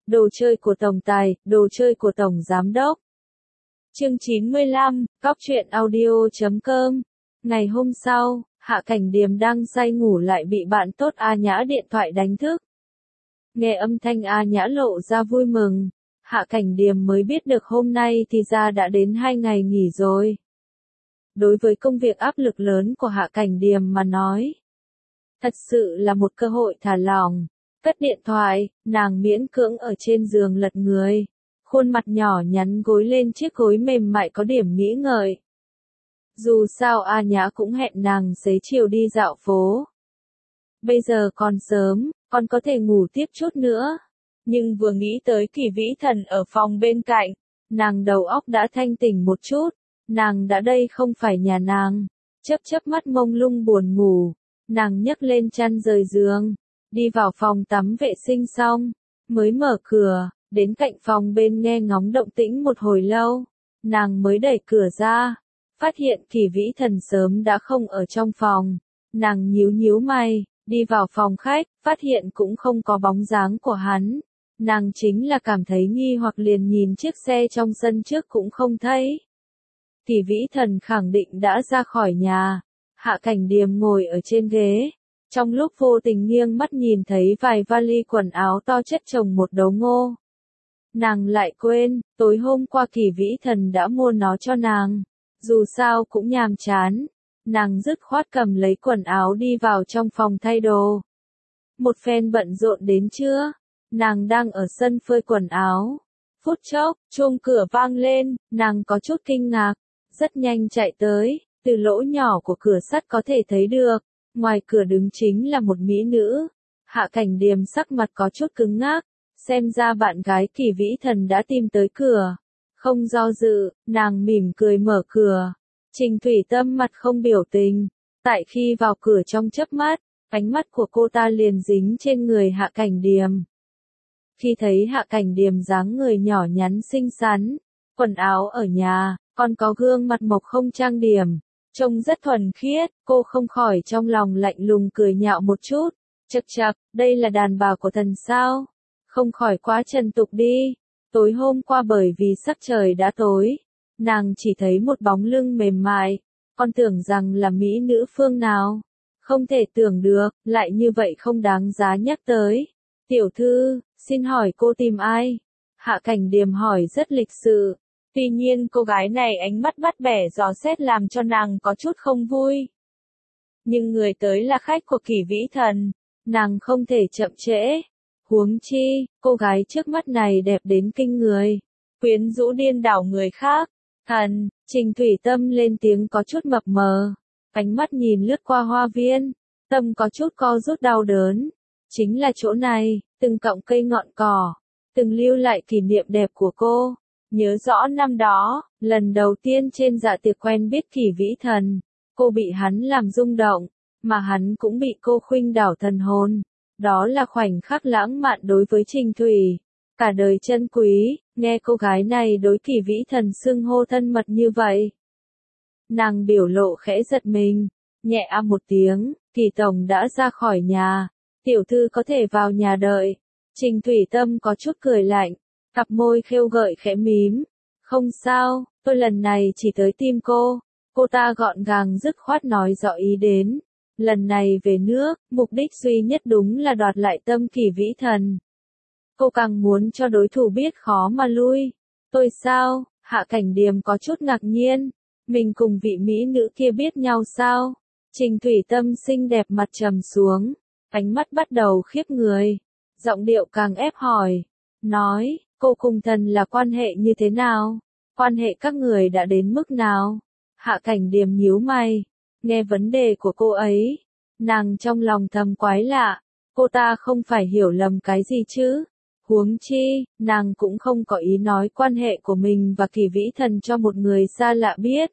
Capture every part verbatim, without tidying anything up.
đồ chơi của tổng tài, đồ chơi của tổng giám đốc. Chương chín mươi lăm, cóc truyện audio chấm com. Ngày hôm sau, Hạ Cảnh Điềm đang say ngủ lại bị bạn tốt A Nhã điện thoại đánh thức. Nghe âm thanh A Nhã lộ ra vui mừng, Hạ Cảnh Điềm mới biết được hôm nay thì ra đã đến hai ngày nghỉ rồi. Đối với công việc áp lực lớn của Hạ Cảnh Điềm mà nói, thật sự là một cơ hội thả lỏng. Cất điện thoại, nàng miễn cưỡng ở trên giường lật người, khuôn mặt nhỏ nhắn gối lên chiếc gối mềm mại có điểm nghĩ ngợi. Dù sao A Nhã cũng hẹn nàng xế chiều đi dạo phố. Bây giờ còn sớm, còn có thể ngủ tiếp chút nữa. Nhưng vừa nghĩ tới Kỳ Vĩ Thần ở phòng bên cạnh, nàng đầu óc đã thanh tỉnh một chút. Nàng đã đây không phải nhà nàng. Chớp chớp mắt mông lung buồn ngủ, nàng nhấc lên chăn rời giường, đi vào phòng tắm vệ sinh xong, mới mở cửa, đến cạnh phòng bên nghe ngóng động tĩnh một hồi lâu, nàng mới đẩy cửa ra, phát hiện Kỳ Vĩ Thần sớm đã không ở trong phòng, nàng nhíu nhíu mày, đi vào phòng khách, phát hiện cũng không có bóng dáng của hắn, nàng chính là cảm thấy nghi hoặc liền nhìn chiếc xe trong sân trước cũng không thấy. Kỳ Vĩ Thần khẳng định đã ra khỏi nhà. Hạ Cảnh Điềm ngồi ở trên ghế, trong lúc vô tình nghiêng mắt nhìn thấy vài vali quần áo to chất chồng một đống ngô. Nàng lại quên, tối hôm qua Kỳ Vĩ Thần đã mua nó cho nàng, dù sao cũng nhàm chán, nàng dứt khoát cầm lấy quần áo đi vào trong phòng thay đồ. Một phen bận rộn đến trưa, nàng đang ở sân phơi quần áo. Phút chốc, chuông cửa vang lên, nàng có chút kinh ngạc, rất nhanh chạy tới. Từ lỗ nhỏ của cửa sắt có thể thấy được, ngoài cửa đứng chính là một mỹ nữ. Hạ Cảnh Điềm sắc mặt có chút cứng ngắc, xem ra bạn gái Kỳ Vĩ Thần đã tìm tới cửa. Không do dự, nàng mỉm cười mở cửa. Trình Thủy Tâm mặt không biểu tình, tại khi vào cửa trong chớp mắt, ánh mắt của cô ta liền dính trên người Hạ Cảnh Điềm. Khi thấy Hạ Cảnh Điềm dáng người nhỏ nhắn xinh xắn, quần áo ở nhà, còn có gương mặt mộc không trang điểm, trông rất thuần khiết, cô không khỏi trong lòng lạnh lùng cười nhạo một chút. Chậc chậc, đây là đàn bà của thần sao? Không khỏi quá trần tục đi. Tối hôm qua bởi vì sắc trời đã tối, nàng chỉ thấy một bóng lưng mềm mại, còn tưởng rằng là mỹ nữ phương nào. Không thể tưởng được, lại như vậy không đáng giá nhắc tới. Tiểu thư, xin hỏi cô tìm ai? Hạ Cảnh Điềm hỏi rất lịch sự. Tuy nhiên cô gái này ánh mắt bắt bẻ dò xét làm cho nàng có chút không vui. Nhưng người tới là khách của Kỳ Vĩ Thần, nàng không thể chậm trễ. Huống chi, cô gái trước mắt này đẹp đến kinh người, quyến rũ điên đảo người khác. Thần, Trình Thủy Tâm lên tiếng có chút mập mờ, ánh mắt nhìn lướt qua hoa viên, tâm có chút co rút đau đớn. Chính là chỗ này, từng cọng cây ngọn cỏ, từng lưu lại kỷ niệm đẹp của cô. Nhớ rõ năm đó, lần đầu tiên trên dạ tiệc quen biết Kỳ Vĩ Thần, cô bị hắn làm rung động, mà hắn cũng bị cô khuynh đảo thần hồn. Đó là khoảnh khắc lãng mạn đối với Trình Thủy, cả đời chân quý, nghe cô gái này đối Kỳ Vĩ Thần xưng hô thân mật như vậy. Nàng biểu lộ khẽ giật mình, nhẹ a một tiếng, Kỳ Tổng đã ra khỏi nhà, tiểu thư có thể vào nhà đợi. Trình Thủy Tâm có chút cười lạnh. Cặp môi khêu gợi khẽ mím. Không sao, tôi lần này chỉ tới tìm cô. Cô ta gọn gàng dứt khoát nói rõ ý đến. Lần này về nước, mục đích duy nhất đúng là đoạt lại tâm Kỳ Vĩ Thần. Cô càng muốn cho đối thủ biết khó mà lui. Tôi sao? Hạ Cảnh Điềm có chút ngạc nhiên. Mình cùng vị mỹ nữ kia biết nhau sao? Trình Thủy Tâm xinh đẹp mặt trầm xuống. Ánh mắt bắt đầu khiếp người. Giọng điệu càng ép hỏi. Nói. Cô cùng thần là quan hệ như thế nào? Quan hệ các người đã đến mức nào? Hạ Cảnh Điềm nhíu mày, nghe vấn đề của cô ấy, nàng trong lòng thầm quái lạ, cô ta không phải hiểu lầm cái gì chứ? Huống chi, nàng cũng không có ý nói quan hệ của mình và Kỳ Vĩ Thần cho một người xa lạ biết.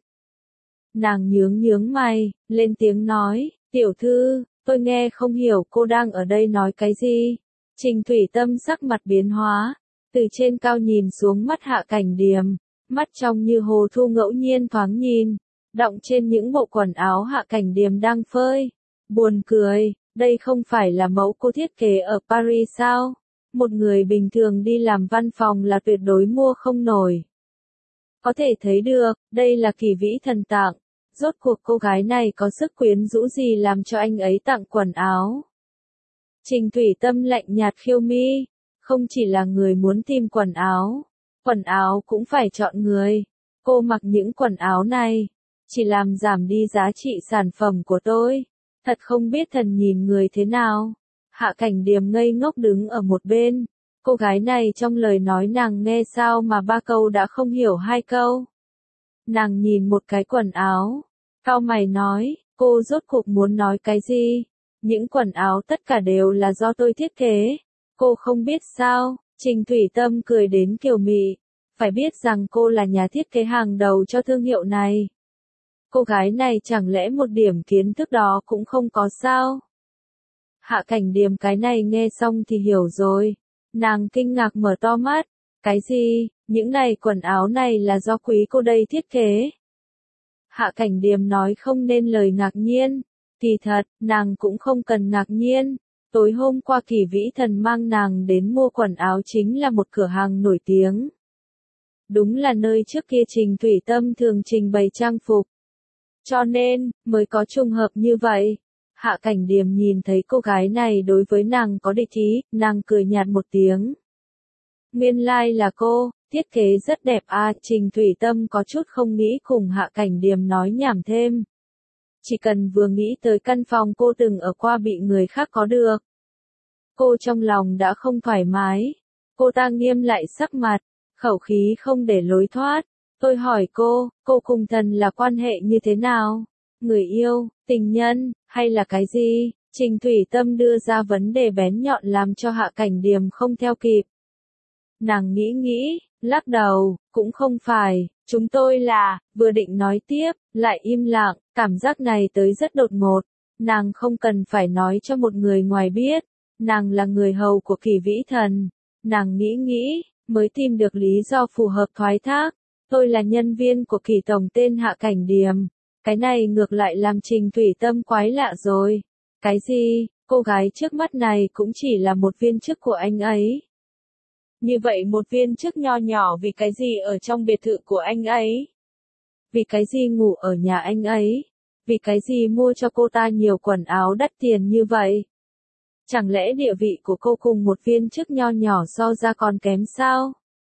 Nàng nhướng nhướng mày, lên tiếng nói, tiểu thư, tôi nghe không hiểu cô đang ở đây nói cái gì? Trình Thủy Tâm sắc mặt biến hóa. Từ trên cao nhìn xuống mắt Hạ Cảnh Điềm, mắt trong như hồ thu ngẫu nhiên thoáng nhìn, đọng trên những bộ quần áo Hạ Cảnh Điềm đang phơi. Buồn cười, đây không phải là mẫu cô thiết kế ở Paris sao? Một người bình thường đi làm văn phòng là tuyệt đối mua không nổi. Có thể thấy được, đây là kỳ vĩ thần tặng. Rốt cuộc cô gái này có sức quyến rũ gì làm cho anh ấy tặng quần áo. Trình Thủy Tâm lạnh nhạt khiêu mi. Không chỉ là người muốn tìm quần áo. Quần áo cũng phải chọn người. Cô mặc những quần áo này. Chỉ làm giảm đi giá trị sản phẩm của tôi. Thật không biết thần nhìn người thế nào. Hạ Cảnh Điềm ngây ngốc đứng ở một bên. Cô gái này trong lời nói nàng nghe sao mà ba câu đã không hiểu hai câu. Nàng nhìn một cái quần áo. Cau mày nói, cô rốt cuộc muốn nói cái gì? Những quần áo tất cả đều là do tôi thiết kế. Cô không biết sao? Trình Thủy Tâm cười đến kiều mị. Phải biết rằng cô là nhà thiết kế hàng đầu cho thương hiệu này. Cô gái này chẳng lẽ một điểm kiến thức đó cũng không có sao? Hạ Cảnh Điềm cái này nghe xong thì hiểu rồi. Nàng kinh ngạc mở to mắt. Cái gì? Những này quần áo này là do quý cô đây thiết kế. Hạ Cảnh Điềm nói không nên lời ngạc nhiên. Kỳ thật, nàng cũng không cần ngạc nhiên. Tối hôm qua Kỳ Vĩ Thần mang nàng đến mua quần áo chính là một cửa hàng nổi tiếng. Đúng là nơi trước kia Trình Thủy Tâm thường trình bày trang phục. Cho nên, mới có trùng hợp như vậy. Hạ Cảnh Điềm nhìn thấy cô gái này đối với nàng có địch ý, nàng cười nhạt một tiếng. Nguyên lai like là cô, thiết kế rất đẹp à, Trình Thủy Tâm có chút không nghĩ cùng Hạ Cảnh Điềm nói nhảm thêm. Chỉ cần vừa nghĩ tới căn phòng cô từng ở qua bị người khác có được. Cô trong lòng đã không thoải mái. Cô ta nghiêm lại sắc mặt, khẩu khí không để lối thoát. Tôi hỏi cô, cô cùng thần là quan hệ như thế nào? Người yêu, tình nhân, hay là cái gì? Trình Thủy Tâm đưa ra vấn đề bén nhọn làm cho Hạ Cảnh Điềm không theo kịp. Nàng nghĩ nghĩ, lắc đầu, cũng không phải, chúng tôi là, vừa định nói tiếp, lại im lặng, cảm giác này tới rất đột ngột. Nàng không cần phải nói cho một người ngoài biết, nàng là người hầu của Kỳ Vĩ Thần. Nàng nghĩ nghĩ, mới tìm được lý do phù hợp thoái thác. Tôi là nhân viên của Kỳ Tổng tên Hạ Cảnh Điềm. Cái này ngược lại làm Trình Thủy Tâm quái lạ rồi. Cái gì, cô gái trước mắt này cũng chỉ là một viên chức của anh ấy. Như vậy một viên chức nho nhỏ vì cái gì ở trong biệt thự của anh ấy? Vì cái gì ngủ ở nhà anh ấy? Vì cái gì mua cho cô ta nhiều quần áo đắt tiền như vậy? Chẳng lẽ địa vị của cô cùng một viên chức nho nhỏ so ra còn kém sao?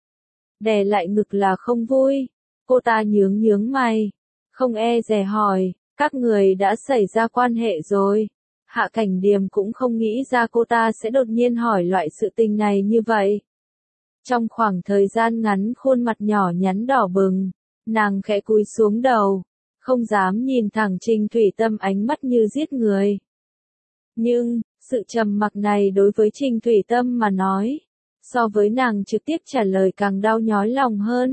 Đè lại ngực là không vui. Cô ta nhướng nhướng mày. Không e dè hỏi, các người đã xảy ra quan hệ rồi. Hạ Cảnh Điềm cũng không nghĩ ra cô ta sẽ đột nhiên hỏi loại sự tình này như vậy. Trong khoảng thời gian ngắn khuôn mặt nhỏ nhắn đỏ bừng, nàng khẽ cúi xuống đầu, không dám nhìn thẳng Trình Thủy Tâm ánh mắt như giết người. Nhưng, sự trầm mặc này đối với Trình Thủy Tâm mà nói, so với nàng trực tiếp trả lời càng đau nhói lòng hơn.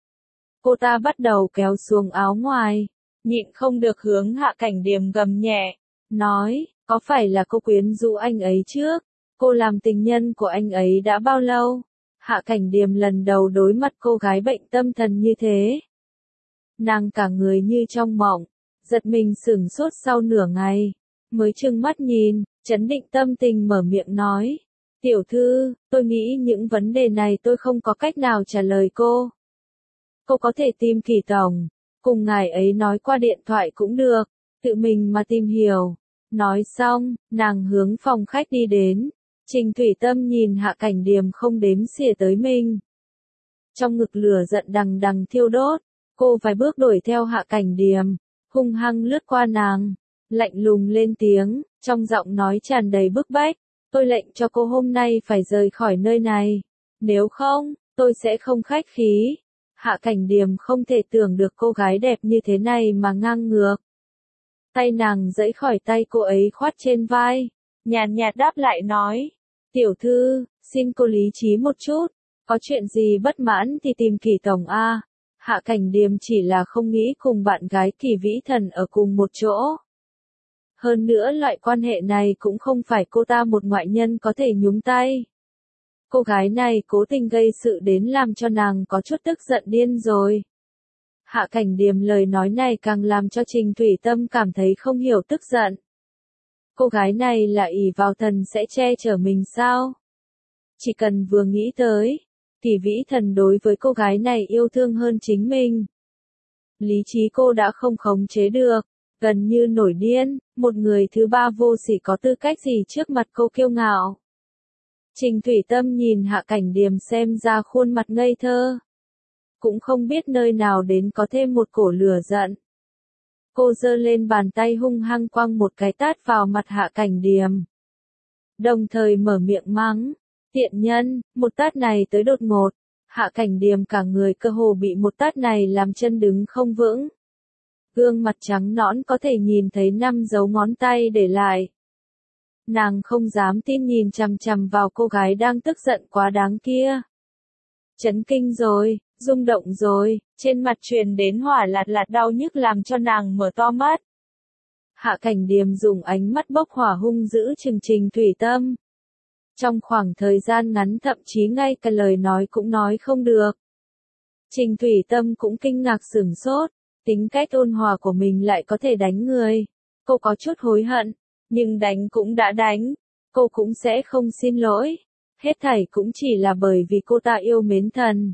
Cô ta bắt đầu kéo xuống áo ngoài, nhịn không được hướng Hạ Cảnh Điềm gầm nhẹ, nói, có phải là cô quyến rũ anh ấy trước? Cô làm tình nhân của anh ấy đã bao lâu? Hạ Cảnh Điềm lần đầu đối mặt cô gái bệnh tâm thần như thế. Nàng cả người như trong mộng, giật mình sửng sốt sau nửa ngày, mới trừng mắt nhìn, trấn định tâm tình mở miệng nói. Tiểu thư, tôi nghĩ những vấn đề này tôi không có cách nào trả lời cô. Cô có thể tìm Kỳ Tổng, cùng ngài ấy nói qua điện thoại cũng được, tự mình mà tìm hiểu. Nói xong, nàng hướng phòng khách đi đến. Trình Thủy Tâm nhìn Hạ Cảnh Điềm không đếm xỉa tới mình. Trong ngực lửa giận đằng đằng thiêu đốt, cô vài bước đuổi theo Hạ Cảnh Điềm, hung hăng lướt qua nàng, lạnh lùng lên tiếng, trong giọng nói tràn đầy bức bách, tôi lệnh cho cô hôm nay phải rời khỏi nơi này, nếu không, tôi sẽ không khách khí. Hạ Cảnh Điềm không thể tưởng được cô gái đẹp như thế này mà ngang ngược. Tay nàng giãy khỏi tay cô ấy khoát trên vai, nhàn nhạt đáp lại nói, tiểu thư, xin cô lý trí một chút, có chuyện gì bất mãn thì tìm Kỳ Tổng a. Hạ Cảnh Điềm chỉ là không nghĩ cùng bạn gái Kỳ Vĩ Thần ở cùng một chỗ. Hơn nữa loại quan hệ này cũng không phải cô ta một ngoại nhân có thể nhúng tay. Cô gái này cố tình gây sự đến làm cho nàng có chút tức giận điên rồi. Hạ Cảnh Điềm lời nói này càng làm cho Trình Thủy Tâm cảm thấy không hiểu tức giận. Cô gái này là ỷ vào thần sẽ che chở mình sao? Chỉ cần vừa nghĩ tới, Kỳ Vĩ Thần đối với cô gái này yêu thương hơn chính mình. Lý trí cô đã không khống chế được, gần như nổi điên, một người thứ ba vô sỉ có tư cách gì trước mặt cô kiêu ngạo. Trình Thủy Tâm nhìn Hạ Cảnh Điềm xem ra khuôn mặt ngây thơ. Cũng không biết nơi nào đến có thêm một cổ lửa giận. Cô giơ lên bàn tay hung hăng quăng một cái tát vào mặt Hạ Cảnh Điềm. Đồng thời mở miệng mắng, tiện nhân, một tát này tới đột ngột. Hạ Cảnh Điềm cả người cơ hồ bị một tát này làm chân đứng không vững. Gương mặt trắng nõn có thể nhìn thấy năm dấu ngón tay để lại. Nàng không dám tin nhìn chằm chằm vào cô gái đang tức giận quá đáng kia. Chấn kinh rồi, rung động rồi, trên mặt truyền đến hỏa lạt lạt đau nhức làm cho nàng mở to mắt. Hạ Cảnh Điềm dùng ánh mắt bốc hỏa hung dữ trừng Trình Thủy Tâm. Trong khoảng thời gian ngắn thậm chí ngay cả lời nói cũng nói không được. Trình Thủy Tâm cũng kinh ngạc sửng sốt, tính cách ôn hòa của mình lại có thể đánh người. Cô có chút hối hận, nhưng đánh cũng đã đánh, cô cũng sẽ không xin lỗi. Hết thảy cũng chỉ là bởi vì cô ta yêu mến thần.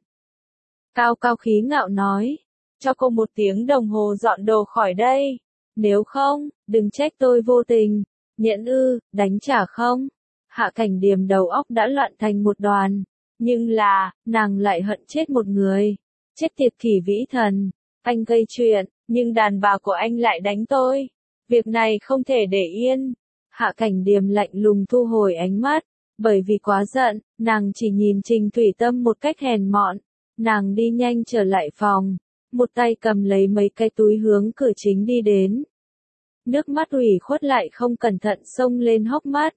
Cao cao khí ngạo nói, cho cô một tiếng đồng hồ dọn đồ khỏi đây. Nếu không, đừng trách tôi vô tình. Nhẫn ư, đánh trả không? Hạ Cảnh Điềm đầu óc đã loạn thành một đoàn. Nhưng là, nàng lại hận chết một người. Chết tiệt Kỳ Vĩ Thần. Anh gây chuyện, nhưng đàn bà của anh lại đánh tôi. Việc này không thể để yên. Hạ Cảnh Điềm lạnh lùng thu hồi ánh mắt. Bởi vì quá giận, nàng chỉ nhìn Trình Thủy Tâm một cách hèn mọn. Nàng đi nhanh trở lại phòng. Một tay cầm lấy mấy cái túi hướng cửa chính đi đến. Nước mắt ủy khuất lại không cẩn thận xông lên hốc mắt.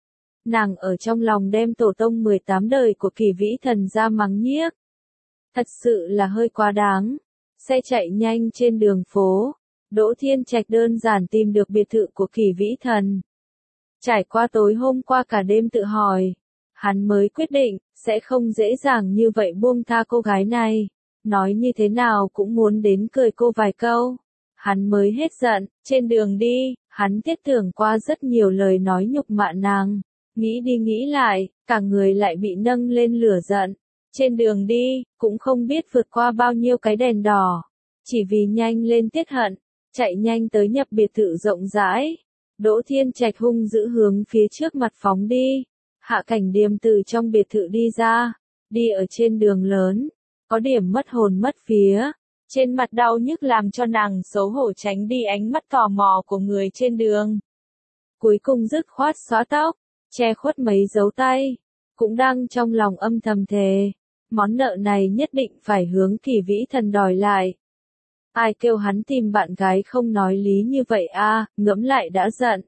Nàng ở trong lòng đem tổ tông mười tám đời của Kỳ Vĩ Thần ra mắng nhiếc. Thật sự là hơi quá đáng. Xe chạy nhanh trên đường phố. Đỗ Thiên Trạch đơn giản tìm được biệt thự của Kỳ Vĩ Thần. Trải qua tối hôm qua cả đêm tự hỏi. Hắn mới quyết định, sẽ không dễ dàng như vậy buông tha cô gái này. Nói như thế nào cũng muốn đến cười cô vài câu. Hắn mới hết giận, trên đường đi, hắn thiết tưởng qua rất nhiều lời nói nhục mạ nàng. Nghĩ đi nghĩ lại, cả người lại bị nâng lên lửa giận. Trên đường đi, cũng không biết vượt qua bao nhiêu cái đèn đỏ. Chỉ vì nhanh lên tiết hận, chạy nhanh tới nhập biệt thự rộng rãi. Đỗ Thiên Trạch hung dữ hướng phía trước mặt phóng đi. Hạ Cảnh Điềm từ trong biệt thự đi ra, đi ở trên đường lớn, có điểm mất hồn mất vía. Trên mặt đau nhức làm cho nàng xấu hổ tránh đi ánh mắt tò mò của người trên đường. Cuối cùng dứt khoát xóa tóc, che khuất mấy dấu tay, cũng đang trong lòng âm thầm thề. Món nợ này nhất định phải hướng Kỳ Vĩ Thần đòi lại. Ai kêu hắn tìm bạn gái không nói lý như vậy a, ngẫm lại đã giận.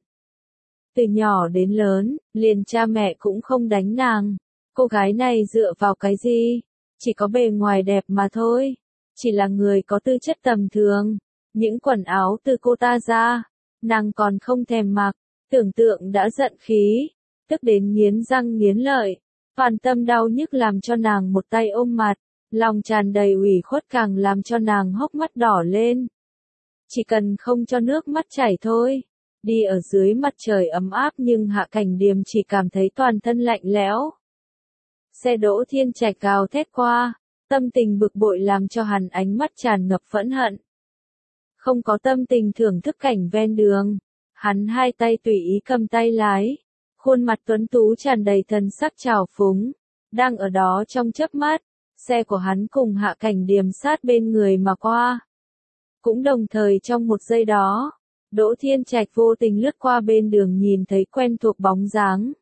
Từ nhỏ đến lớn, liền cha mẹ cũng không đánh nàng. Cô gái này dựa vào cái gì? Chỉ có bề ngoài đẹp mà thôi. Chỉ là người có tư chất tầm thường. Những quần áo từ cô ta ra, nàng còn không thèm mặc. Tưởng tượng đã giận khí, tức đến nghiến răng nghiến lợi. Toàn tâm đau nhức làm cho nàng một tay ôm mặt. Lòng tràn đầy ủy khuất càng làm cho nàng hốc mắt đỏ lên. Chỉ cần không cho nước mắt chảy thôi. Đi ở dưới mặt trời ấm áp nhưng Hạ Cảnh Điềm chỉ cảm thấy toàn thân lạnh lẽo. Xe Đỗ Thiên Trạch gào thét qua, tâm tình bực bội làm cho hắn ánh mắt tràn ngập phẫn hận. Không có tâm tình thưởng thức cảnh ven đường, hắn hai tay tùy ý cầm tay lái, khuôn mặt tuấn tú tràn đầy thần sắc trào phúng, đang ở đó trong chớp mắt, xe của hắn cùng Hạ Cảnh Điềm sát bên người mà qua. Cũng đồng thời trong một giây đó, Đỗ Thiên Trạch vô tình lướt qua bên đường nhìn thấy quen thuộc bóng dáng.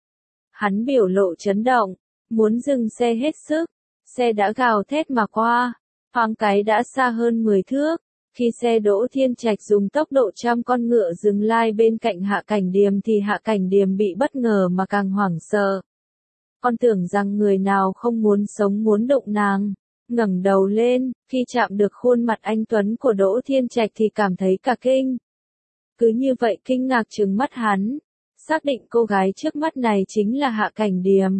Hắn biểu lộ chấn động, muốn dừng xe hết sức, xe đã gào thét mà qua, thoáng cái đã xa hơn mười thước. Khi xe Đỗ Thiên Trạch dùng tốc độ trăm con ngựa dừng lai bên cạnh Hạ Cảnh Điềm thì Hạ Cảnh Điềm bị bất ngờ mà càng hoảng sợ. Con tưởng rằng người nào không muốn sống muốn đụng nàng. Ngẩng đầu lên, khi chạm được khuôn mặt anh tuấn của Đỗ Thiên Trạch thì cảm thấy cả kinh. Cứ như vậy kinh ngạc trừng mắt hắn, xác định cô gái trước mắt này chính là Hạ Cảnh Điềm.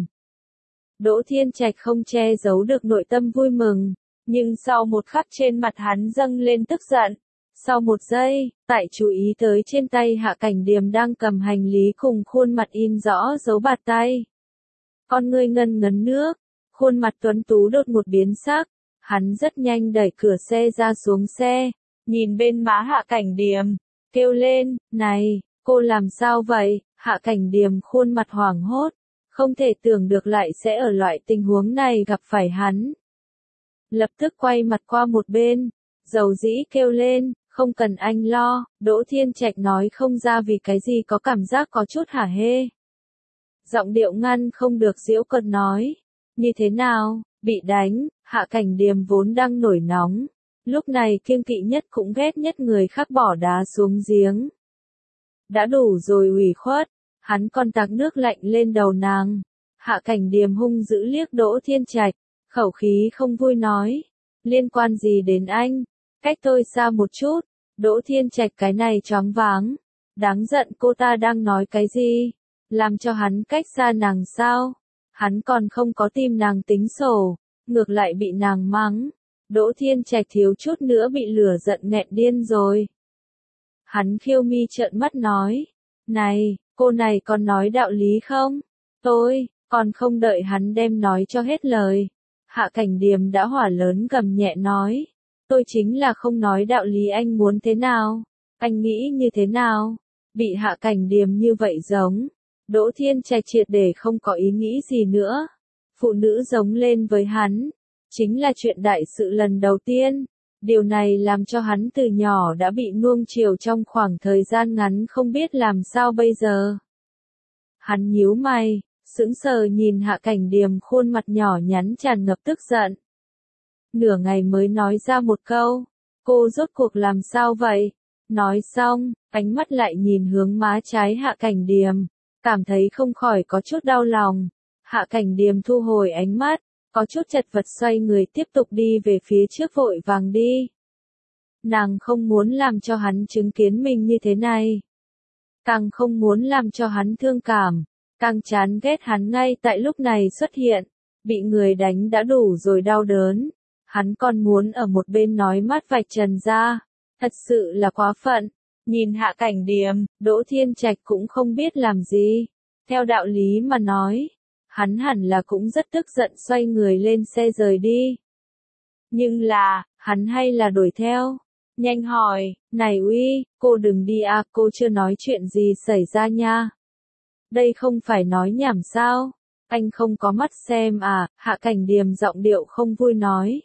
Đỗ Thiên Trạch không che giấu được nội tâm vui mừng, nhưng sau một khắc trên mặt hắn dâng lên tức giận. Sau một giây, tại chú ý tới trên tay Hạ Cảnh Điềm đang cầm hành lý cùng khuôn mặt in rõ dấu bạt tay. con ngươi ngân ngấn nước, khuôn mặt tuấn tú đột ngột biến sắc, hắn rất nhanh đẩy cửa xe ra xuống xe, nhìn bên má Hạ Cảnh Điềm, kêu lên, này, cô làm sao vậy? Hạ Cảnh Điềm khuôn mặt hoảng hốt, không thể tưởng được lại sẽ ở loại tình huống này gặp phải hắn. Lập tức quay mặt qua một bên, dầu dĩ kêu lên, không cần anh lo, Đỗ Thiên Trạch nói không ra vì cái gì có cảm giác có chút hả hê. Giọng điệu ngăn không được giễu cợt nói, như thế nào, bị đánh, Hạ Cảnh Điềm vốn đang nổi nóng, lúc này kiêng kỵ nhất cũng ghét nhất người khác bỏ đá xuống giếng. Đã đủ rồi ủy khuất, hắn còn tạt nước lạnh lên đầu nàng. Hạ Cảnh Điềm hung dữ liếc Đỗ Thiên Trạch, khẩu khí không vui nói, liên quan gì đến anh, cách tôi xa một chút. Đỗ Thiên Trạch cái này choáng váng, đáng giận cô ta đang nói cái gì, làm cho hắn cách xa nàng sao, hắn còn không có tìm nàng tính sổ, ngược lại bị nàng mắng. Đỗ Thiên Trạch thiếu chút nữa bị lửa giận nghẹn điên rồi. Hắn khiêu mi trợn mắt nói, này, cô này còn nói đạo lý không? Tôi, còn không đợi hắn đem nói cho hết lời. Hạ Cảnh Điềm đã hỏa lớn gầm nhẹ nói, tôi chính là không nói đạo lý, anh muốn thế nào? Anh nghĩ như thế nào? Bị Hạ Cảnh Điềm như vậy giống, Đỗ Thiên Trạch triệt để không có ý nghĩ gì nữa. Phụ nữ giống lên với hắn, chính là chuyện đại sự lần đầu tiên. Điều này làm cho hắn từ nhỏ đã bị nuông chiều trong khoảng thời gian ngắn không biết làm sao bây giờ. Hắn nhíu mày, sững sờ nhìn Hạ Cảnh Điềm khuôn mặt nhỏ nhắn tràn ngập tức giận. Nửa ngày mới nói ra một câu, cô rốt cuộc làm sao vậy? Nói xong, ánh mắt lại nhìn hướng má trái Hạ Cảnh Điềm, cảm thấy không khỏi có chút đau lòng. Hạ Cảnh Điềm thu hồi ánh mắt, có chút chật vật xoay người tiếp tục đi về phía trước vội vàng đi. Nàng không muốn làm cho hắn chứng kiến mình như thế này. Càng không muốn làm cho hắn thương cảm, càng chán ghét hắn ngay tại lúc này xuất hiện. Bị người đánh đã đủ rồi đau đớn, hắn còn muốn ở một bên nói mát vạch trần ra. Thật sự là quá phận. Nhìn Hạ Cảnh Điềm, Đỗ Thiên Trạch cũng không biết làm gì. Theo đạo lý mà nói, hắn hẳn là cũng rất tức giận xoay người lên xe rời đi. Nhưng là, hắn hay là đuổi theo. Nhanh hỏi, này uy, cô đừng đi à, cô chưa nói chuyện gì xảy ra nha. Đây không phải nói nhảm sao, anh không có mắt xem à, Hạ Cảnh Điềm giọng điệu không vui nói.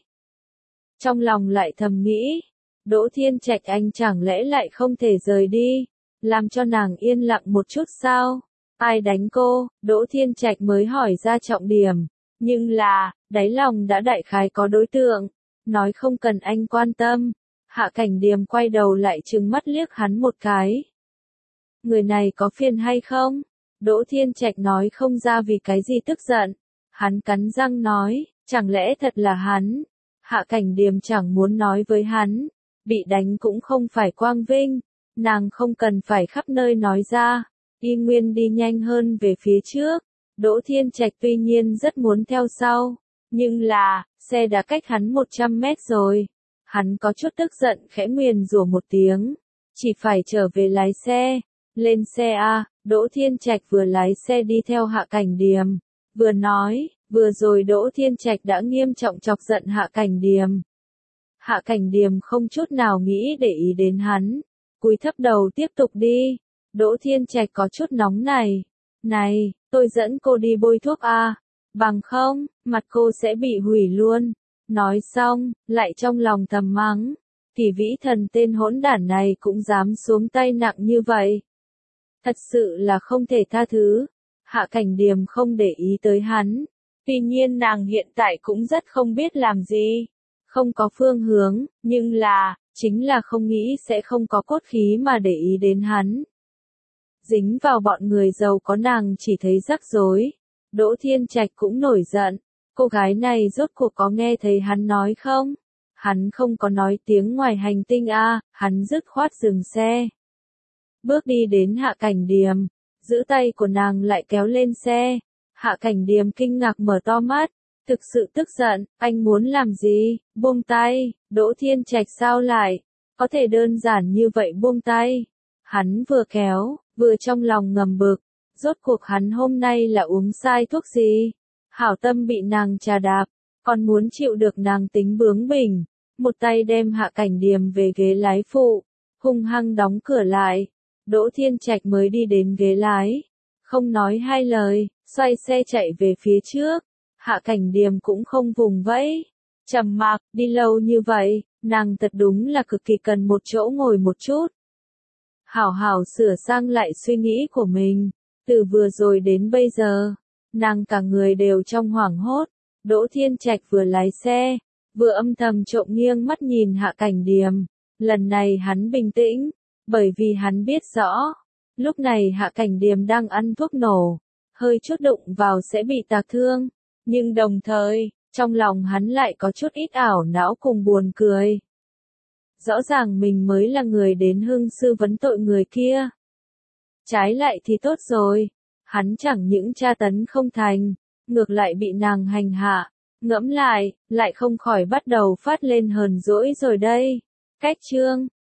Trong lòng lại thầm nghĩ, Đỗ Thiên Trạch anh chẳng lẽ lại không thể rời đi, làm cho nàng yên lặng một chút sao? Ai đánh cô? Đỗ Thiên Trạch mới hỏi ra trọng điểm, nhưng là, đáy lòng đã đại khái có đối tượng, nói không cần anh quan tâm. Hạ Cảnh Điềm quay đầu lại trừng mắt liếc hắn một cái. Người này có phiền hay không? Đỗ Thiên Trạch nói không ra vì cái gì tức giận. Hắn cắn răng nói, chẳng lẽ thật là hắn? Hạ Cảnh Điềm chẳng muốn nói với hắn, bị đánh cũng không phải quang vinh, nàng không cần phải khắp nơi nói ra. Y Nguyên đi nhanh hơn về phía trước, Đỗ Thiên Trạch tuy nhiên rất muốn theo sau, nhưng là, xe đã cách hắn một trăm mét rồi. Hắn có chút tức giận khẽ nguyền rủa một tiếng, chỉ phải trở về lái xe. Lên xe a, Đỗ Thiên Trạch vừa lái xe đi theo Hạ Cảnh Điềm, vừa nói, vừa rồi Đỗ Thiên Trạch đã nghiêm trọng chọc giận Hạ Cảnh Điềm. Hạ Cảnh Điềm không chút nào nghĩ để ý đến hắn, cúi thấp đầu tiếp tục đi. Đỗ Thiên Trạch có chút nóng này. Này, tôi dẫn cô đi bôi thuốc a, bằng không, mặt cô sẽ bị hủy luôn. Nói xong, lại trong lòng thầm mắng, Kỳ Vĩ Thần tên hỗn đản này cũng dám xuống tay nặng như vậy. Thật sự là không thể tha thứ. Hạ Cảnh Điềm không để ý tới hắn. Tuy nhiên nàng hiện tại cũng rất không biết làm gì. Không có phương hướng, nhưng là, chính là không nghĩ sẽ không có cốt khí mà để ý đến hắn. Dính vào bọn người giàu có nàng chỉ thấy rắc rối. Đỗ Thiên Trạch cũng nổi giận. Cô gái này rốt cuộc có nghe thấy hắn nói không? Hắn không có nói tiếng ngoài hành tinh a, hắn dứt khoát dừng xe. Bước đi đến Hạ Cảnh Điềm, giữ tay của nàng lại kéo lên xe. Hạ Cảnh Điềm kinh ngạc mở to mắt, thực sự tức giận, anh muốn làm gì? Buông tay. Đỗ Thiên Trạch sao lại có thể đơn giản như vậy buông tay? Hắn vừa kéo, vừa trong lòng ngầm bực, Rốt cuộc hắn hôm nay là uống sai thuốc gì? Hảo tâm bị nàng trà đạp, còn muốn chịu được nàng tính bướng bỉnh, một tay đem Hạ Cảnh Điềm về ghế lái phụ, hung hăng đóng cửa lại. Đỗ Thiên Trạch mới đi đến ghế lái, không nói hai lời, xoay xe chạy về phía trước. Hạ Cảnh Điềm cũng không vùng vẫy, trầm mặc, đi lâu như vậy, nàng thật đúng là cực kỳ cần một chỗ ngồi một chút. Hảo hảo sửa sang lại suy nghĩ của mình, từ vừa rồi đến bây giờ, nàng cả người đều trong hoảng hốt. Đỗ Thiên Trạch vừa lái xe, vừa âm thầm trộm nghiêng mắt nhìn Hạ Cảnh Điềm. Lần này hắn bình tĩnh, bởi vì hắn biết rõ, lúc này Hạ Cảnh Điềm đang ăn thuốc nổ, hơi chút đụng vào sẽ bị tạc thương, nhưng đồng thời, trong lòng hắn lại có chút ít ảo não cùng buồn cười. Rõ ràng mình mới là người đến hương sư vấn tội người kia. Trái lại thì tốt rồi, hắn chẳng những tra tấn không thành, ngược lại bị nàng hành hạ, ngẫm lại, lại không khỏi bắt đầu phát lên hờn dỗi rồi đây. Cách chương